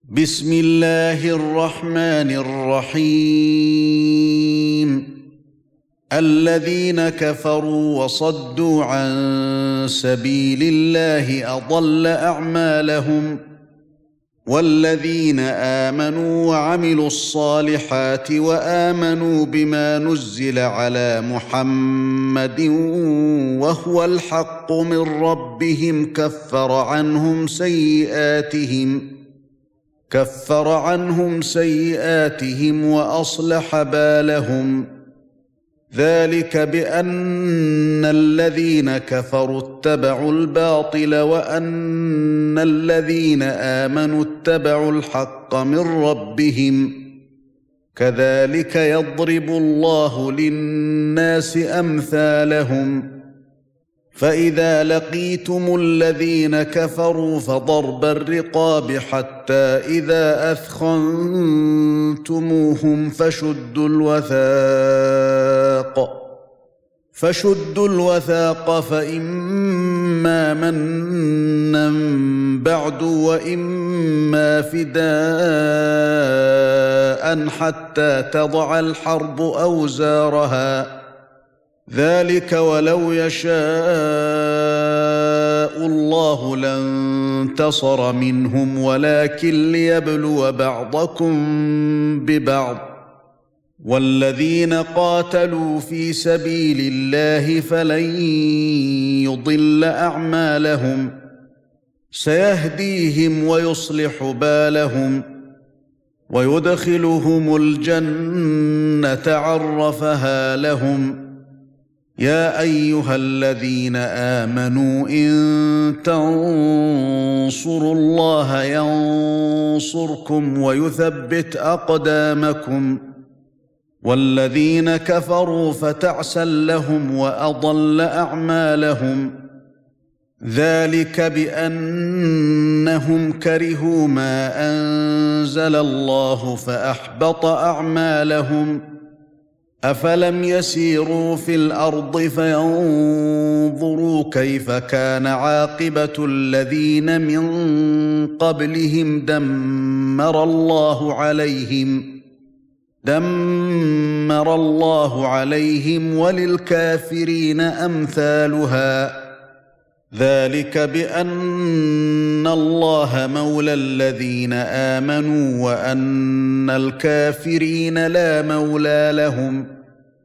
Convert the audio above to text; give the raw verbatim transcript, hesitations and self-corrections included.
بسم الله الرحمن الرحيم الذين كفروا وصدوا عن سبيل الله أضل أعمالهم والذين آمنوا وعملوا الصالحات وآمنوا بما نزل على محمد وهو الحق من ربهم كفر عنهم سيئاتهم كفر عنهم سيئاتهم وأصلح بالهم ذلك بأن الذين كفروا اتبعوا الباطل وأن الذين آمنوا اتبعوا الحق من ربهم كذلك يضرب الله للناس أمثالهم فإذا لقيتم الذين كفروا فضرب الرقاب حتى إذا أثخنتموهم فشدوا الوثاق فشدوا الوثاق فإما منا بعد وإما فداء حتى تضع الحرب أوزارها ذلك ولو يشاء الله لانتصر منهم ولكن ليبلو بعضكم ببعض والذين قاتلوا في سبيل الله فلن يضل أعمالهم سيهديهم ويصلح بالهم ويدخلهم الجنة عرفها لهم يا أيها الذين آمنوا إن تنصروا الله ينصركم ويثبت أقدامكم والذين كفروا فتعسا لهم وأضل أعمالهم ذلك بأنهم كرهوا ما أنزل الله فأحبط أعمالهم أفلم يسيروا في الأرض فينظروا كيف كان عاقبة الذين من قبلهم دمر الله عليهم دمر الله عليهم وللكافرين أمثالها ذلك بأن الله مولى الذين آمنوا وأن الكافرين لا مولى لهم